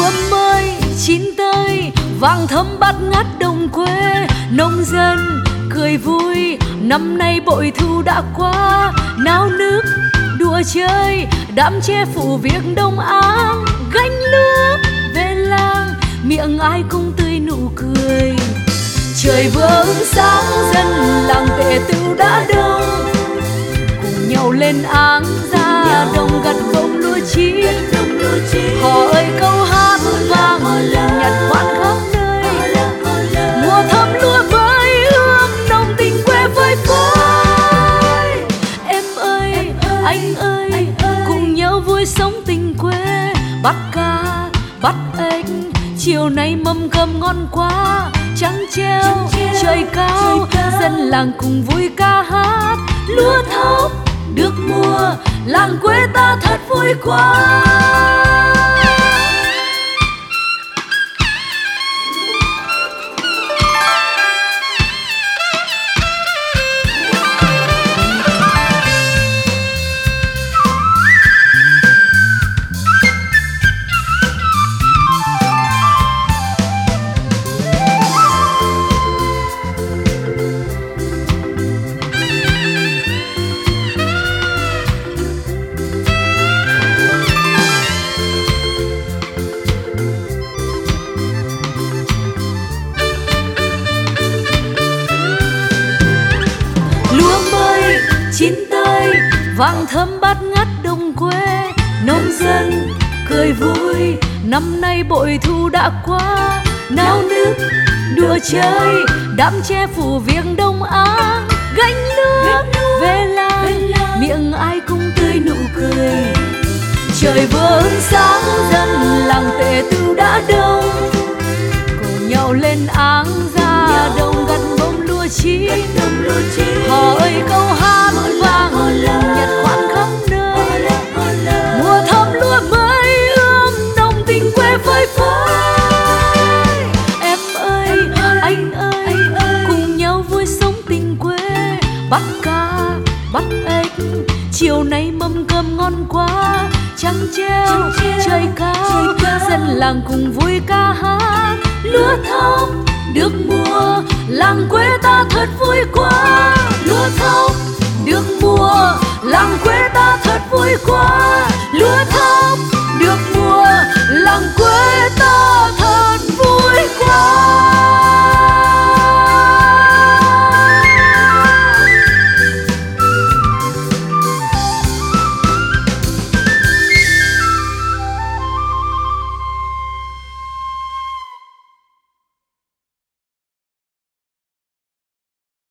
lúa mới chín tới vàng thơm bát ngát đồng quê. Nông dân cười vui năm nay bội thu đã qua, náo nức đùa chơi đám che phủ việc đông áng. Gánh lúa về làng miệng ai cũng tươi nụ cười. Trời vừa ứng sáng dân làng Tề Tựu đã đông, cùng nhau lên áng ra đồng gặt bông lúa chín. Hò ơi câu hát vang nhặt khoan khắp nơi, mùa thơm lúa với ươm nồng tình quê vơi phới. Em ơi anh ơi cùng nhau vui sống tình quê, bắt cá bắt ếch chiều nay mâm cơm ngon quá. Trăng treo trời cao dân làng cùng vui ca hát, lúa thóc được mùa làng quê ta thật vui quá. Chín tới vàng thơm bát ngát đồng quê. Nông dân cười vui năm nay bội thu đã qua, náo nức đùa chơi đám che phủ việc đông áng. Gánh nước về làng miệng ai cũng tươi nụ cười. Trời vừa ứng sáng dân làng Tề Tựu đã đông, cùng nhau lên áng ra đồng gặt bông lúa chín. Hò ơi câu hát vang nhặt khoan khắp nơi, mùa thơm lúa mới ươm nồng tình quê vơi phới. Em ơi anh ơi cùng nhau vui sống tình quê, bắt cá bắt ếch chiều nay mâm cơm ngon quá. Trăng treo trời cao dân làng cùng vui ca hát, lúa thóc được mùa làng quê ta thật vui quá. Lúa thóc được mùa làng